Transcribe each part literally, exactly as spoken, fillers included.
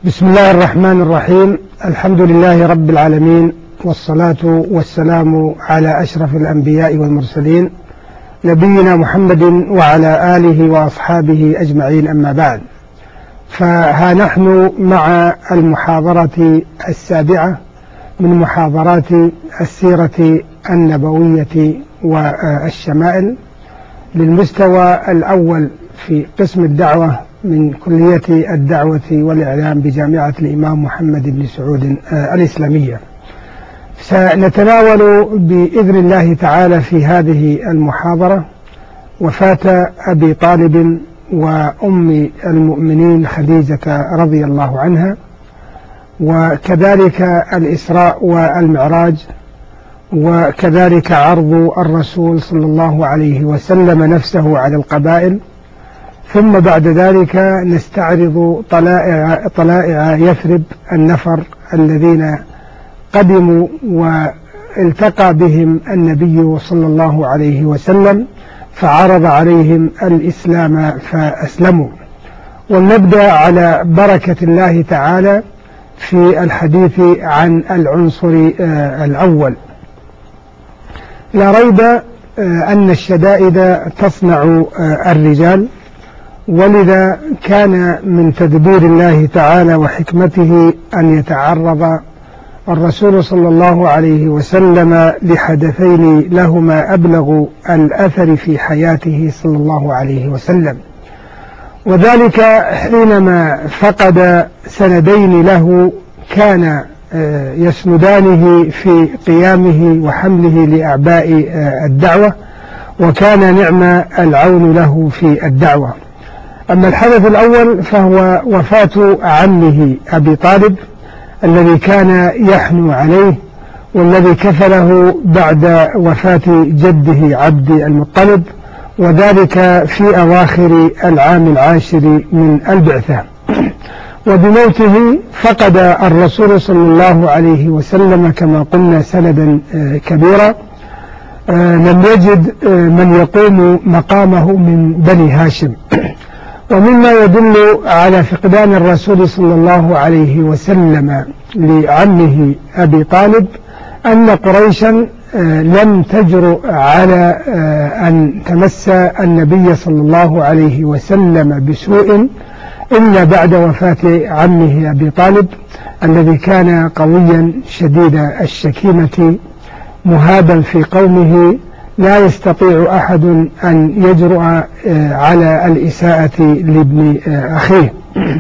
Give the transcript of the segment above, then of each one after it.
بسم الله الرحمن الرحيم. الحمد لله رب العالمين، والصلاة والسلام على أشرف الأنبياء والمرسلين نبينا محمد وعلى آله وأصحابه أجمعين، أما بعد. فها نحن مع المحاضرة السابعة من محاضرات السيرة النبوية والشمائل للمستوى الأول في قسم الدعوة من كلية الدعوة والإعلام بجامعة الإمام محمد بن سعود الإسلامية. سنتناول بإذن الله تعالى في هذه المحاضرة وفاة أبي طالب وأم المؤمنين خديجة رضي الله عنها، وكذلك الإسراء والمعراج، وكذلك عرض الرسول صلى الله عليه وسلم نفسه على القبائل. ثم بعد ذلك نستعرض طلائع, طلائع يثرب، النفر الذين قدموا والتقى بهم النبي صلى الله عليه وسلم فعرض عليهم الإسلام فأسلموا. ونبدأ على بركة الله تعالى في الحديث عن العنصر الأول. لا ريب أن الشدائد تصنع الرجال، ولذا كان من تدبير الله تعالى وحكمته أن يتعرض الرسول صلى الله عليه وسلم لحدثين لهما أبلغ الأثر في حياته صلى الله عليه وسلم، وذلك حينما فقد سندين له كان يسندانه في قيامه وحمله لأعباء الدعوة، وكان نعم العون له في الدعوة. أما الحدث الأول فهو وفاة عمه أبي طالب الذي كان يحنو عليه، والذي كفله بعد وفاة جده عبد المطلب، وذلك في أواخر العام العاشر من البعثة. وبموته فقد الرسول صلى الله عليه وسلم كما قلنا سندا كبيرا لم يجد من يقوم مقامه من بني هاشم. ومما يدل على فقدان الرسول صلى الله عليه وسلم لعمه أبي طالب أن قريشا لم تجرؤ على أن تمس النبي صلى الله عليه وسلم بسوء إلا بعد وفاة عمه أبي طالب الذي كان قويا شديد الشكيمة مهابا في قومه، لا يستطيع أحد أن يجرؤ على الإساءة لابن أخيه.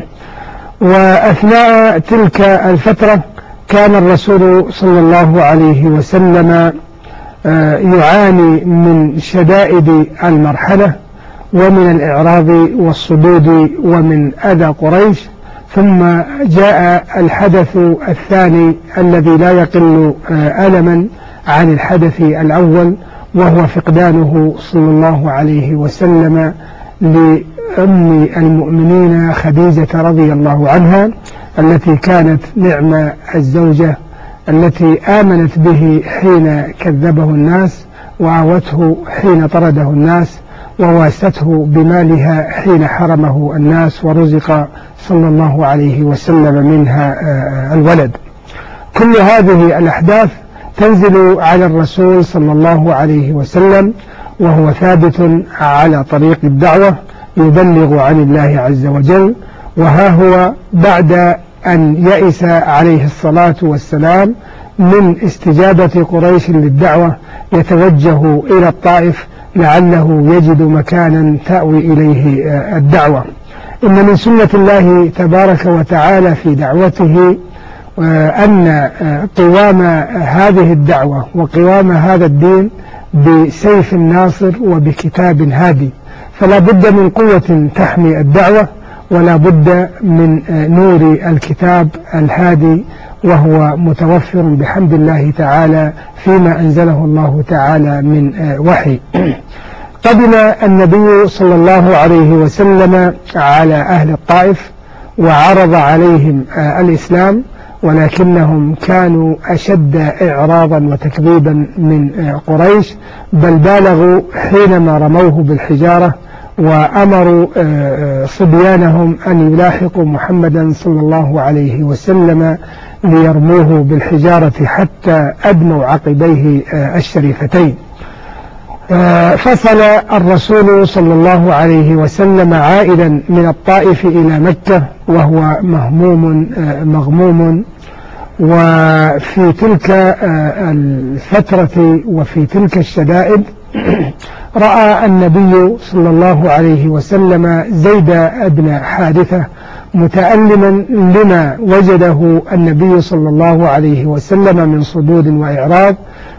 وأثناء تلك الفترة كان الرسول صلى الله عليه وسلم يعاني من شدائد المرحلة ومن الإعراض والصدود ومن أذى قريش. ثم جاء الحدث الثاني الذي لا يقل ألما عن الحدث الأول، وهو فقدانه صلى الله عليه وسلم لأم المؤمنين خديجة رضي الله عنها، التي كانت نعم الزوجة التي آمنت به حين كذبه الناس، وآوته حين طرده الناس، وواسته بمالها حين حرمه الناس، ورزق صلى الله عليه وسلم منها الولد. كل هذه الأحداث تنزل على الرسول صلى الله عليه وسلم وهو ثابت على طريق الدعوة يبلغ عن الله عز وجل، وها هو بعد أن يئس عليه الصلاة والسلام من استجابة قريش للدعوة يتوجه إلى الطائف لعله يجد مكانا تأوي إليه الدعوة. إن من سنة الله تبارك وتعالى في دعوته أن قوام هذه الدعوة وقوام هذا الدين بسيف الناصر وبكتاب هادي، فلا بد من قوة تحمي الدعوة، ولا بد من نور الكتاب الهادي، وهو متوفر بحمد الله تعالى فيما أنزله الله تعالى من وحي. قدم النبي صلى الله عليه وسلم على أهل الطائف وعرض عليهم الإسلام، ولكنهم كانوا أشد إعراضا وتكذيبا من قريش، بل بالغوا حينما رموه بالحجارة وأمروا صبيانهم أن يلاحقوا محمدا صلى الله عليه وسلم ليرموه بالحجارة حتى أدموا عقبيه الشريفتين. فصل الرسول صلى الله عليه وسلم عائدا من الطائف إلى مكة وهو مهموم مغموم. وفي تلك الفترة وفي تلك الشدائد رأى النبي صلى الله عليه وسلم زيد بن حارثة متألما لما وجده النبي صلى الله عليه وسلم من صدود وإعراض،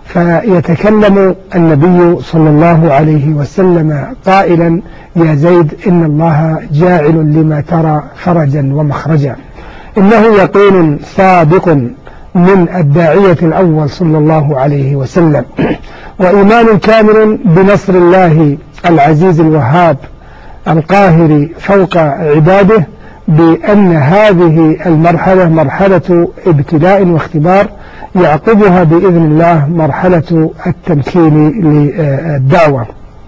فيتكلم النبي صلى الله عليه وسلم قائلا: يا زيد إن الله جاعل لما ترى فرجا ومخرجا. إنه يقين صادق من الداعية الأول صلى الله عليه وسلم، وإيمان كامل بنصر الله العزيز الوهاب القاهر فوق عباده، بأن هذه المرحلة مرحلة ابتلاء واختبار يعقبها بإذن الله مرحلة التمكين للدعوة.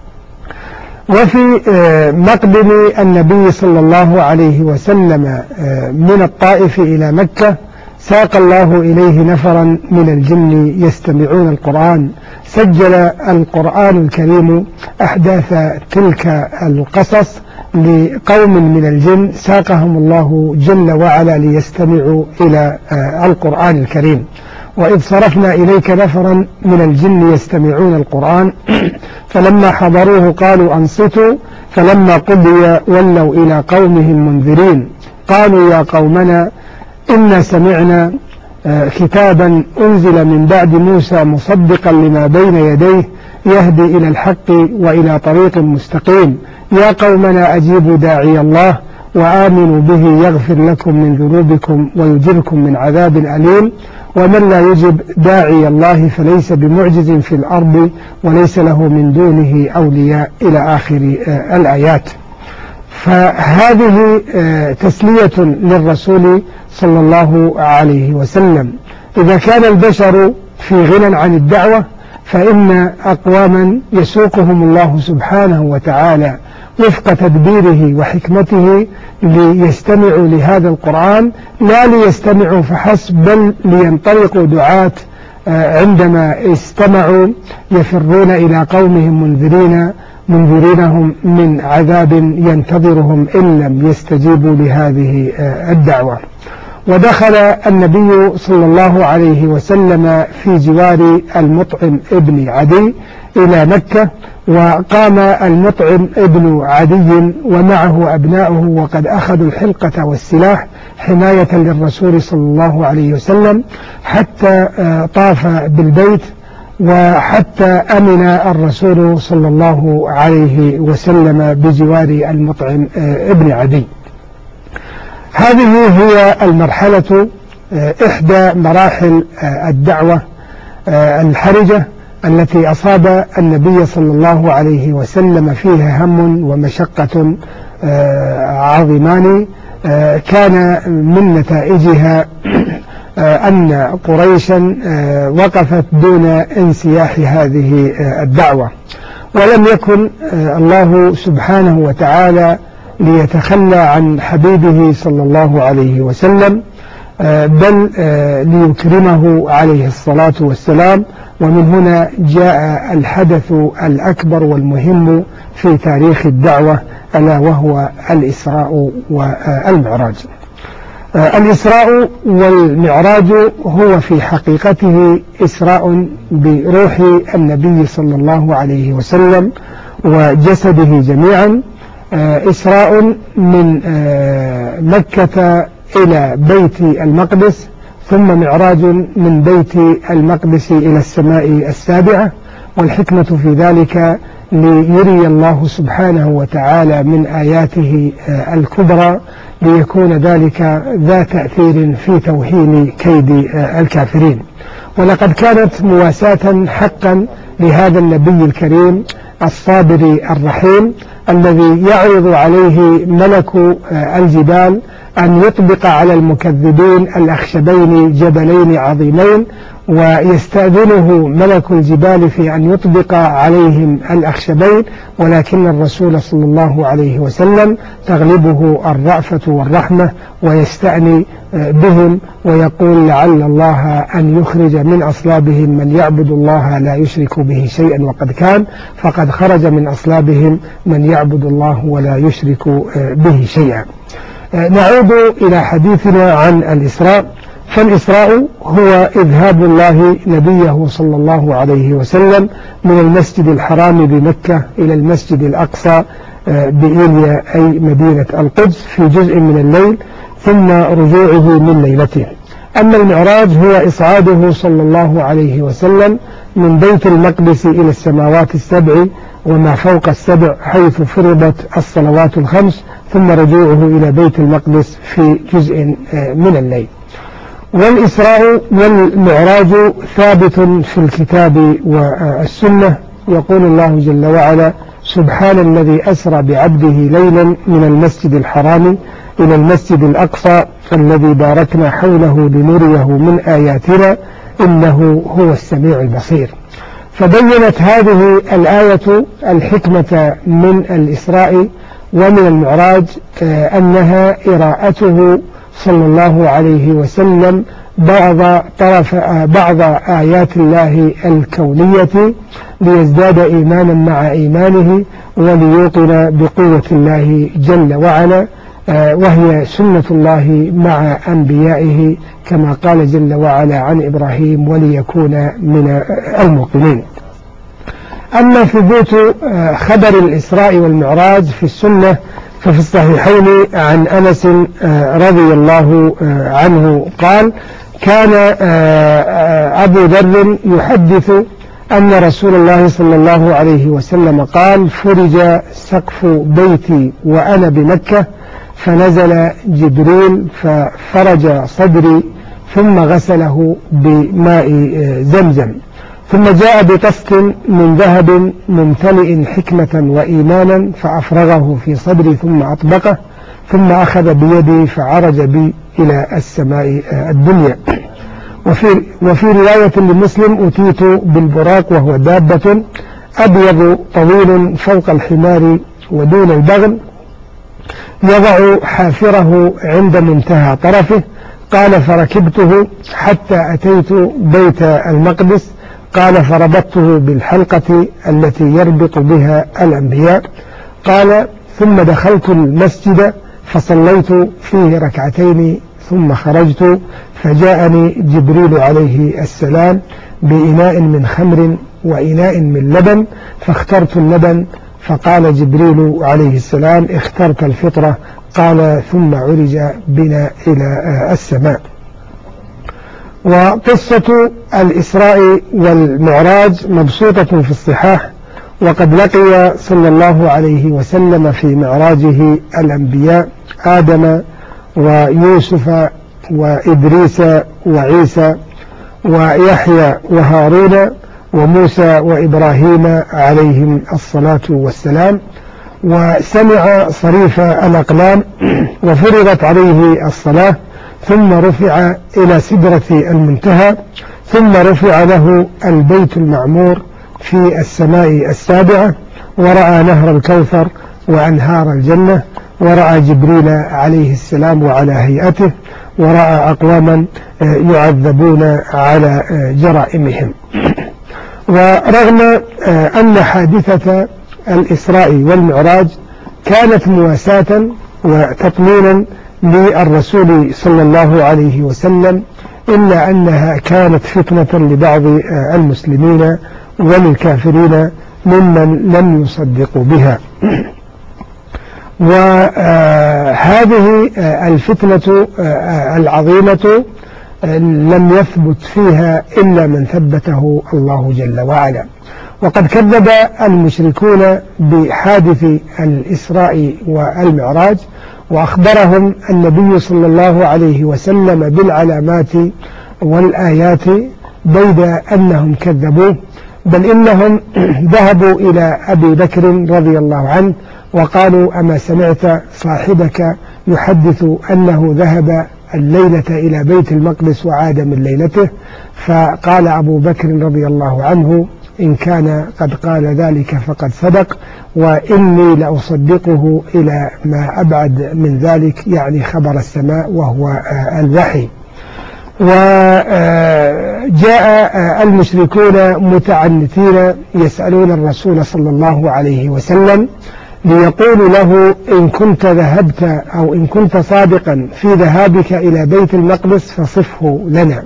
وفي مقدم النبي صلى الله عليه وسلم من الطائف إلى مكة ساق الله إليه نفرا من الجن يستمعون القرآن. سجل القرآن الكريم أحداث تلك القصص لقوم من الجن ساقهم الله جل وعلا ليستمعوا إلى القرآن الكريم. وإذ صرفنا إليك نفرا من الجن يستمعون القرآن فلما حضروه قالوا أنصتوا فلما قضي ولوا إلى قومهم منذرين قالوا يا قومنا إنا سمعنا كتابا أنزل من بعد موسى مصدقا لما بين يديه يهدي إلى الحق وإلى طريق مستقيم يا قومنا أجيبوا داعي الله وآمنوا به يغفر لكم من ذنوبكم ويجركم من عذاب أليم ومن لا يجب داعي الله فليس بمعجز في الأرض وليس له من دونه أولياء إلى آخر الآيات. فهذه تسلية للرسول صلى الله عليه وسلم. إذا كان البشر في غنى عن الدعوة فإن أقواما يسوقهم الله سبحانه وتعالى وفق تدبيره وحكمته ليستمعوا لهذا القرآن، لا ليستمعوا فحسب بل لينطلقوا دعاة عندما استمعوا يفرون إلى قومهم منذرين منذرينهم من عذاب ينتظرهم إن لم يستجيبوا لهذه الدعوة. ودخل النبي صلى الله عليه وسلم في جوار المطعم ابن عدي إلى مكة، وقام المطعم ابن عدي ومعه أبناؤه وقد أخذوا الحلقة والسلاح حماية للرسول صلى الله عليه وسلم حتى طاف بالبيت وحتى أمن الرسول صلى الله عليه وسلم بجوار المطعم ابن عدي. هذه هي المرحلة إحدى مراحل الدعوة الحرجة التي أصاب النبي صلى الله عليه وسلم فيها هم ومشقة عظيمان كان من نتائجها أن قريشا وقفت دون انسياح هذه الدعوة، ولم يكن الله سبحانه وتعالى ليتخلى عن حبيبه صلى الله عليه وسلم بل ليكرمه عليه الصلاة والسلام. ومن هنا جاء الحدث الأكبر والمهم في تاريخ الدعوة ألا وهو الإسراء والمعراج. الإسراء والمعراج هو في حقيقته إسراء بروح النبي صلى الله عليه وسلم وجسده جميعا، إسراء من مكة إلى بيت المقدس ثم معراج من بيت المقدس إلى السماء السابعة. والحكمة في ذلك ليري الله سبحانه وتعالى من آياته الكبرى ليكون ذلك ذا تأثير في توهين كيد الكافرين. ولقد كانت مواساة حقا لهذا النبي الكريم الصابر الرحيم الذي يعرض عليه ملك الجبال أن يطبق على المكذبين الأخشبين جبلين عظيمين، ويستأذنه ملك الجبال في أن يطبق عليهم الأخشبين، ولكن الرسول صلى الله عليه وسلم تغلبه الرأفة والرحمة ويستأني بهم ويقول لعل الله أن يخرج من أصلابهم من يعبد الله لا يشرك به شيئا، وقد كان فقد خرج من أصلابهم من يعبد الله ولا يشرك به شيئا. نعود إلى حديثنا عن الإسراء. فالإسراء هو إذهاب الله نبيه صلى الله عليه وسلم من المسجد الحرام بمكة إلى المسجد الأقصى بإيليا أي مدينة القدس في جزء من الليل، ثم رجوعه من ليلته. أما المعراج هو إصعاده صلى الله عليه وسلم من بيت المقدس إلى السماوات السبع وما فوق السبع حيث فرضت الصلوات الخمس، ثم رجوعه إلى بيت المقدس في جزء من الليل. والإسراء والمعراج ثابت في الكتاب والسنة. يقول الله جل وعلا: سبحان الذي أسرى بعبده ليلا من المسجد الحرام إلى المسجد الأقصى الذي باركنا حوله لنريه من آياتنا إنه هو السميع البصير. فبينت هذه الآية الحكمة من الإسراء ومن المعراج أنها إراءته صلى الله عليه وسلم بعض طرف بعض آيات الله الكونية ليزداد إيمانا مع إيمانه وليوقن بقوة الله جل وعلا، وهي سنة الله مع أنبيائه كما قال جل وعلا عن إبراهيم: وليكون من الموقنين. أما ثبوت خبر الإسراء والمعراج في السنة ففي الصحيحين عن أنس رضي الله عنه قال: كان أبو ذر يحدث أن رسول الله صلى الله عليه وسلم قال: فرج سقف بيتي وأنا بمكة فنزل جبريل ففرج صدري ثم غسله بماء زمزم، ثم جاء بطست من ذهب ممتلئ حكمة وإيمانا فأفرغه في صدري ثم أطبقه، ثم أخذ بيدي فعرج بي إلى السماء الدنيا. وفي, وفي رواية لمسلم: أتيت بالبراق وهو دابة أبيض طويل فوق الحمار ودون البغل يضع حافره عند منتهى طرفه. قال: فركبته حتى أتيت بيت المقدس. قال: فربطته بالحلقة التي يربط بها الأنبياء. قال: ثم دخلت المسجد فصليت فيه ركعتين ثم خرجت فجاءني جبريل عليه السلام بإناء من خمر وإناء من لبن فاخترت اللبن، فقال جبريل عليه السلام: اخترت الفطرة. قال: ثم عرج بنا إلى السماء. وقصة الإسراء والمعراج مبسوطة في الصحاح، وقد لقي صلى الله عليه وسلم في معراجه الأنبياء آدم ويوسف وإدريس وعيسى ويحيى وهارون وموسى وإبراهيم عليهم الصلاة والسلام، وسمع صريف الأقلام وفرضت عليه الصلاة، ثم رفع إلى سدرة المنتهى، ثم رفع له البيت المعمور في السماء السابعة، ورأى نهر الكوثر وأنهار الجنة، ورأى جبريل عليه السلام وعلى هيئته، ورأى أقواما يعذبون على جرائمهم. ورغم أن حادثة الإسراء والمعراج كانت مواساة وتطمينا للرسول صلى الله عليه وسلم، إلا أنها كانت فتنة لبعض المسلمين وللكافرين ممن لم يصدقوا بها. وهذه الفتنة العظيمة لم يثبت فيها إلا من ثبته الله جل وعلا. وقد كذب المشركون بحادث الإسراء والمعراج، وأخبرهم النبي صلى الله عليه وسلم بالعلامات والآيات بيد أنهم كذبوه، بل إنهم ذهبوا إلى أبي بكر رضي الله عنه وقالوا أما سمعت صاحبك يحدث أنه ذهب الليلة إلى بيت المقدس وعاد من ليلته؟ فقال أبو بكر رضي الله عنه إن كان قد قال ذلك فقد صدق، وإني لأصدقه إلى ما أبعد من ذلك، يعني خبر السماء وهو الوحي. وجاء المشركون متعنتين يسألون الرسول صلى الله عليه وسلم ليقولوا له إن كنت ذهبت أو إن كنت صادقا في ذهابك إلى بيت المقدس فصفه لنا.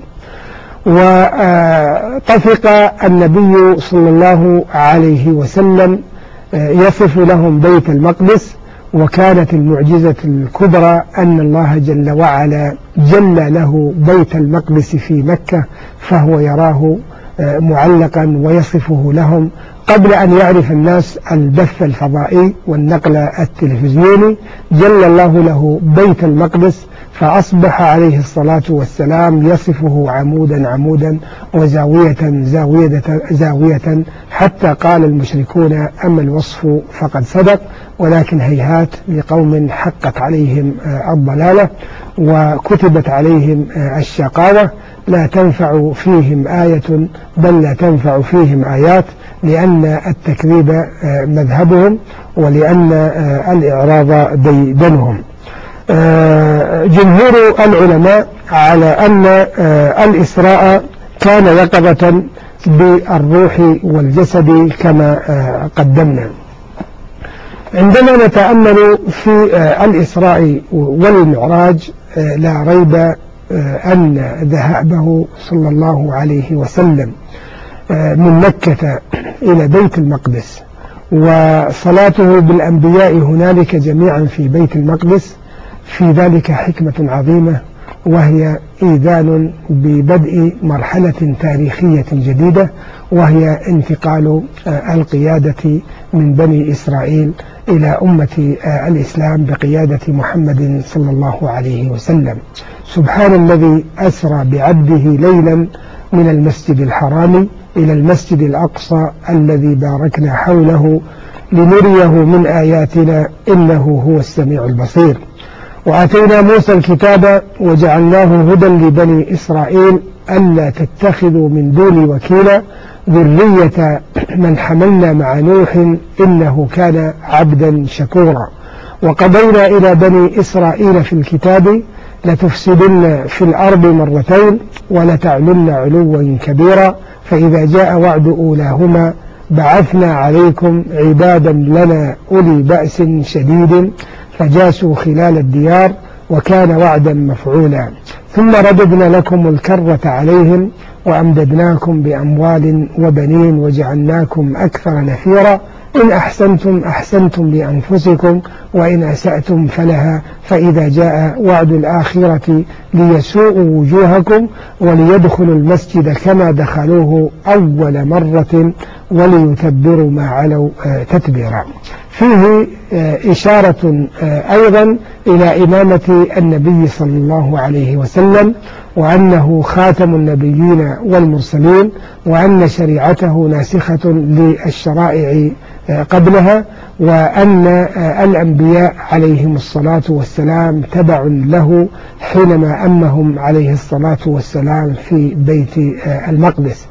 وطفق النبي صلى الله عليه وسلم يصف لهم بيت المقدس، وكانت المعجزة الكبرى أن الله جل وعلا جل له بيت المقدس في مكة، فهو يراه معلقا ويصفه لهم قبل أن يعرف الناس البث الفضائي والنقل التلفزيوني. جل الله له بيت المقدس فأصبح عليه الصلاة والسلام يصفه عمودا عمودا وزاوية زاوية زاوية، حتى قال المشركون أما الوصف فقد صدق، ولكن هيهات لقوم حقت عليهم الضلالة وكتبت عليهم الشقاوة، لا تنفع فيهم آية بل لا تنفع فيهم آيات، لأن التكذيب مذهبهم ولأن الإعراض ديدنهم. جمهور العلماء على أن الإسراء كان يقظة بالروح والجسد كما قدمنا. عندما نتأمل في الإسراء والمعراج لا ريب أن ذهابه صلى الله عليه وسلم من مكة إلى بيت المقدس وصلاته بالأنبياء هنالك جميعا في بيت المقدس في ذلك حكمة عظيمة، وهي إيذان ببدء مرحلة تاريخية جديدة، وهي انتقال القيادة من بني إسرائيل إلى أمة الإسلام بقيادة محمد صلى الله عليه وسلم. سبحان الذي أسرى بعبده ليلا من المسجد الحرام إلى المسجد الأقصى الذي باركنا حوله لنريه من آياتنا إنه هو السميع البصير. وآتينا موسى الكتاب وجعلناه هدى لبني إسرائيل ألا تتخذوا من دوني وكيلا ذرية من حملنا مع نوح إنه كان عبدا شكورا. وقضينا إلى بني إسرائيل في الكتاب لتفسدن في الأرض مرتين ولتعلن علوا كبيرا، فإذا جاء وعد أولاهما بعثنا عليكم عبادا لنا أولي بأس شديد فجاسوا خلال الديار وكان وعدا مفعولا. ثم رددنا لكم الكرة عليهم وأمددناكم بأموال وبنين وجعلناكم أكثر نفيرا. إن أحسنتم أحسنتم لأنفسكم وإن أسأتم فلها، فإذا جاء وعد الآخرة ليسوءوا وجوهكم وليدخلوا المسجد كما دخلوه أول مرة وليتبروا ما علوا تتبيرا. فيه إشارة أيضا إلى إمامة النبي صلى الله عليه وسلم، وأنه خاتم النبيين والمرسلين، وأن شريعته ناسخة للشرائع قبلها، وأن الأنبياء عليهم الصلاة والسلام تبع له حينما أمهم عليه الصلاة والسلام في بيت المقدس.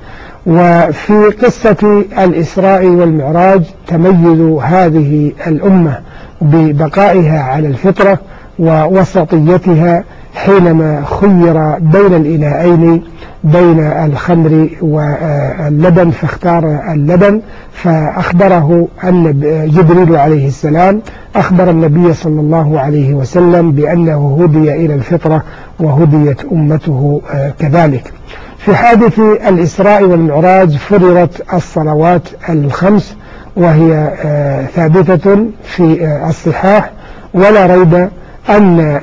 وفي قصة الإسراء والمعراج تميز هذه الأمة ببقائها على الفطرة ووسطيتها حينما خير بين الإناءين بين الخمر واللبن فاختار اللبن، فأخبره أن جبريل عليه السلام أخبر النبي صلى الله عليه وسلم بأنه هدي إلى الفطرة وهديت أمته كذلك. في حادث الإسراء والمعراج فرضت الصلوات الخمس، وهي ثابتة في الصحاح، ولا ريب أن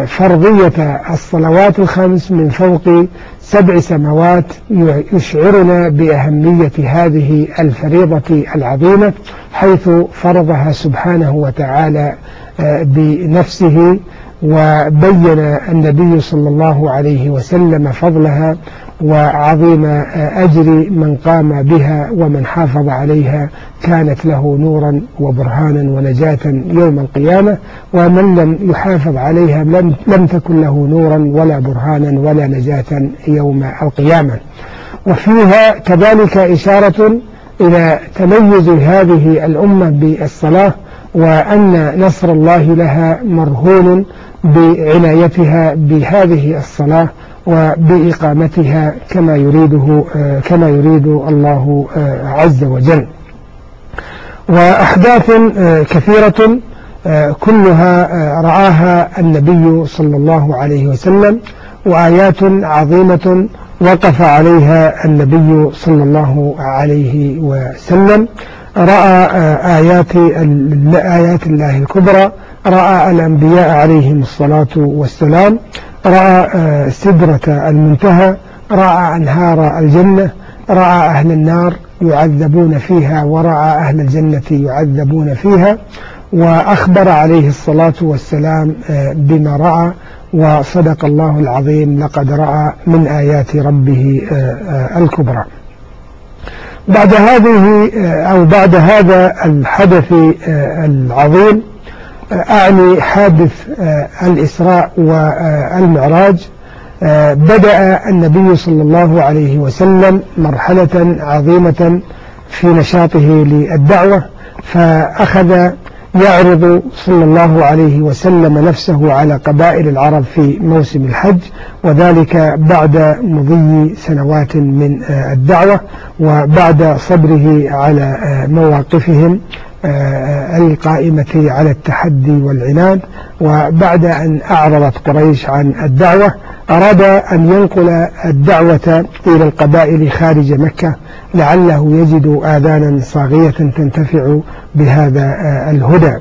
فرضية الصلوات الخمس من فوق سبع سماوات يشعرنا بأهمية هذه الفريضة العظيمة، حيث فرضها سبحانه وتعالى بنفسه وبين النبي صلى الله عليه وسلم فضلها وعظيم أجر من قام بها ومن حافظ عليها كانت له نورا وبرهانا ونجاة يوم القيامة، ومن لم يحافظ عليها لم, لم تكن له نورا ولا برهانا ولا نجاة يوم القيامة. وفيها كذلك إشارة إلى تميز هذه الأمة بالصلاة، وأن نصر الله لها مرهون بعنايتها بهذه الصلاة وبإقامتها كما يريده كما يريد الله عز وجل. وأحداث كثيرة كلها رآها النبي صلى الله عليه وسلم، وآيات عظيمة وقف عليها النبي صلى الله عليه وسلم. رأى آيات آيات الله الكبرى، رأى الأنبياء عليهم الصلاة والسلام، رأى سدرة المنتهى، رأى أنهار الجنة، رأى أهل النار يعذبون فيها ورأى أهل الجنة يعذبون فيها، وأخبر عليه الصلاة والسلام بما رأى، وصدق الله العظيم لقد رأى من آيات ربه الكبرى. بعد هذه أو بعد هذا الحدث العظيم، أعني حادث الإسراء والمعراج، بدأ النبي صلى الله عليه وسلم مرحلة عظيمة في نشاطه للدعوة، فأخذ يعرض صلى الله عليه وسلم نفسه على قبائل العرب في موسم الحج، وذلك بعد مضي سنوات من الدعوة وبعد صبره على مواقفهم القائمة على التحدي والعناد. وبعد أن أعرضت قريش عن الدعوة أراد أن ينقل الدعوة إلى القبائل خارج مكة لعله يجد آذانا صاغية تنتفع بهذا الهدى.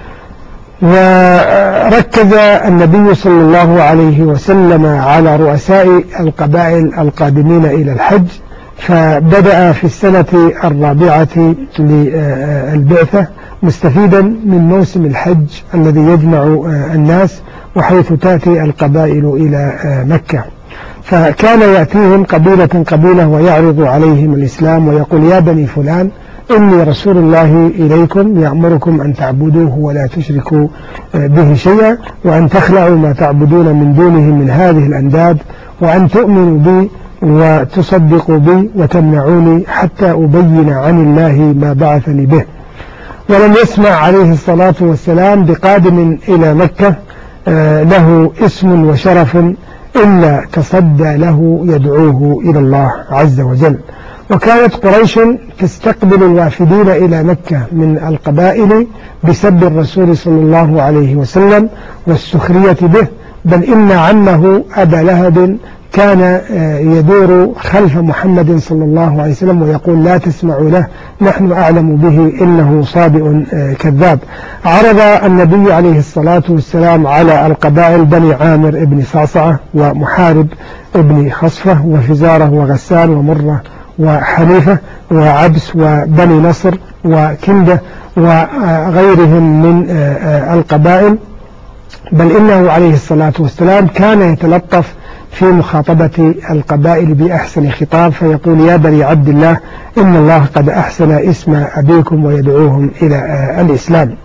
وركز النبي صلى الله عليه وسلم على رؤساء القبائل القادمين إلى الحج، فبدأ في السنة الرابعة للبعثة مستفيدا من موسم الحج الذي يجمع الناس، وحيث تأتي القبائل إلى مكة، فكان يأتيهم قبيلة قبيلة ويعرض عليهم الإسلام ويقول: يا بني فلان، إني رسول الله إليكم يأمركم أن تعبدوه ولا تشركوا به شيئا، وأن تخلعوا ما تعبدون من دونه من هذه الأنداد، وأن تؤمنوا بي وتصدقوا بي وتمنعوني حتى أبين عن الله ما بعثني به. ولم يسمع عليه الصلاة والسلام بقادم إلى مكة له اسم وشرف إلا تصدى له يدعوه إلى الله عز وجل. وكانت قريش تستقبل الوافدين إلى مكة من القبائل بسب الرسول صلى الله عليه وسلم والسخرية به، بل إن عمه أبا لهب كان يدور خلف محمد صلى الله عليه وسلم ويقول: لا تسمعوا له، نحن أعلم به إنه صابئ كذاب. عرض النبي عليه الصلاة والسلام على القبائل بني عامر ابن صعصعة ومحارب ابن خصفة وفزارة وغسان ومرة وحنيفة وعبس وبني نصر وكندة وغيرهم من القبائل، بل إنه عليه الصلاة والسلام كان يتلطف في مخاطبة القبائل بأحسن خطاب، فيقول: يا بني عبد الله، إن الله قد أحسن اسم أبيكم، ويدعوهم إلى الإسلام.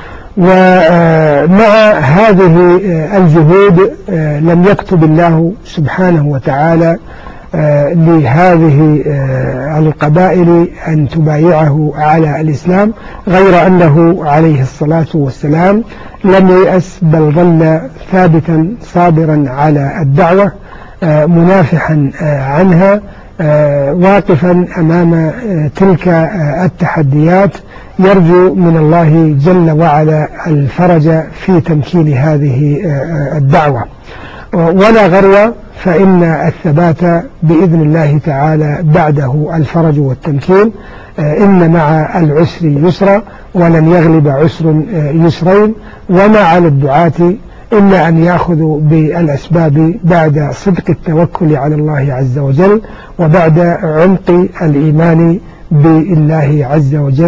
ومع هذه الجهود لم يكتب الله سبحانه وتعالى لهذه القبائل أن تبايعه على الإسلام، غير أنه عليه الصلاة والسلام لم ييأس، بل ظل ثابتا صابرا على الدعوة، منافحا عنها، واقفا أمام تلك التحديات، يرجو من الله جل وعلا الفرج في تمكين هذه الدعوة. ولا غرو، فإن الثبات بإذن الله تعالى بعده الفرج والتمكين. إن مع العسر يسرا، ولن يغلب عسر يسرين، وما على الدعاة إلا أن يأخذوا بالأسباب بعد صدق التوكل على الله عز وجل، وبعد عمق الإيمان بالله عز وجل،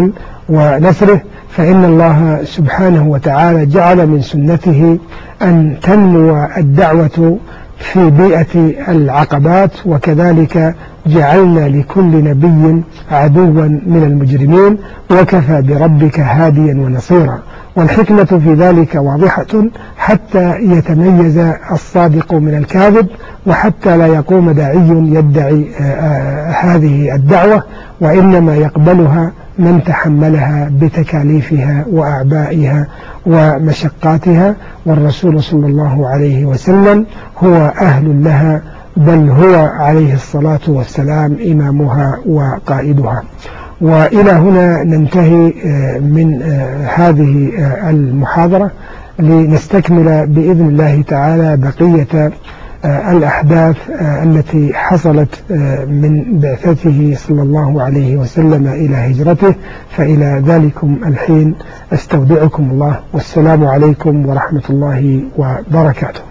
ونثره، فإن الله سبحانه وتعالى جعل من سنته أن تنمو الدعوة في بيئة العقبات، وكذلك جعلنا لكل نبي عدوا من المجرمين، وكفى بربك هاديا ونصيرا. والحكمة في ذلك واضحة حتى يتميز الصادق من الكاذب، وحتى لا يقوم داعي يدعي هذه الدعوة، وإنما يقبلها من تحملها بتكاليفها وأعبائها ومشقاتها، والرسول صلى الله عليه وسلم هو أهل لها، بل هو عليه الصلاة والسلام إمامها وقائدها. وإلى هنا ننتهي من هذه المحاضرة لنستكمل بإذن الله تعالى بقية الأحداث التي حصلت من بعثته صلى الله عليه وسلم إلى هجرته. فإلى ذلكم الحين أستودعكم الله، والسلام عليكم ورحمة الله وبركاته.